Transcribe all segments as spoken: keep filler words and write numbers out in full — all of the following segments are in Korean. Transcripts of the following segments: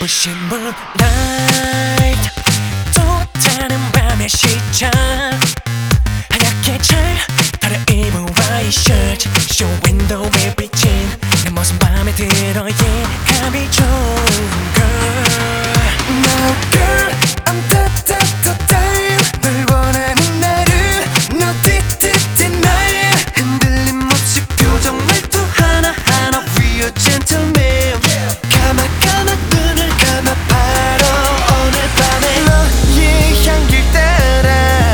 눈부신 moonlight 또 다른 밤의 시작 하얗게 잘 달아입은 와이셔츠 쇼 윈도우에 비친 내 모습 맘에 들어 yeah 감이 좋은 girl No girl I'm that that that that 널 원하는 나를 너 띠띠띠 날 흔들림 없이 표정 말투 하나하나 We are gentlemen 감아 감아 눈을 감아 바로 오늘 밤에 너의 향기를 따라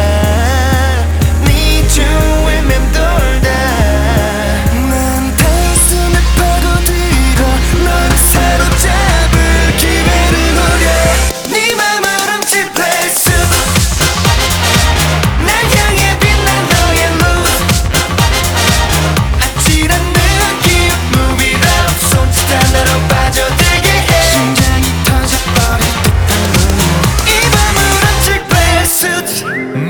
네 주위에 맴돌다 난 단숨에 파고들어 너를 사로잡을 기회를 노려 네 맘을 훔칠 place 날 향해 빛난 너의 mood 아찔한 느낌 Move it up 손짓 하나로 빠져들게 해 심장이 터져버릴 듯한 이 밤을 훔칠 place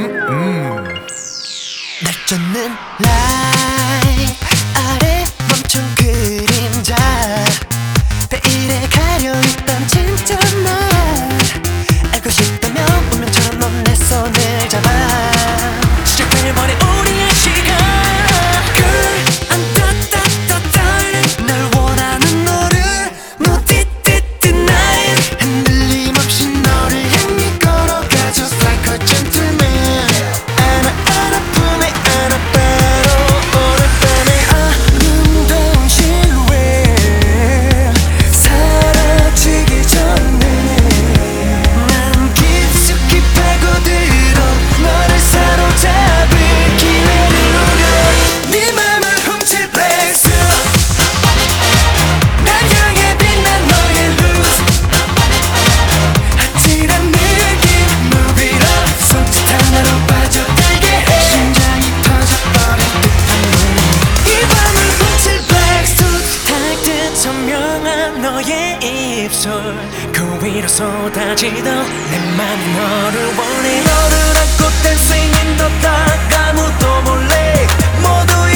날 쫓는 light 아래 멈춘 그림자 베일에 가려있던 진짜 날 알고 싶다면 운명처럼 넌 내 손을 잡아 시작해버린 우리의 시간 Girl I'm that that that darling 날 원하는 너를 너 띠띠띠 날 흔들림 없이 너를 향해 걸어가 Just like a gentleman 안아 안아 품에 안아 바로 오늘 밤에 아름다운 실루엣 사라지기 전에 난 깊숙이 파고들어 너를 사로잡을 기회를 노려 네 맘을 훔칠 place 날 향해 빛난 너의 luz 아찔한 느낌 Move it up 손짓 하나로 빠져들게 해 심장이 터져버릴 듯한 이 밤을 훔칠 black suit 달빛 선명한 너의 입술 그 위로 쏟아지던 내 맘이 너를 원해 너를 안고 dancing in the dark 아무도 몰래 모두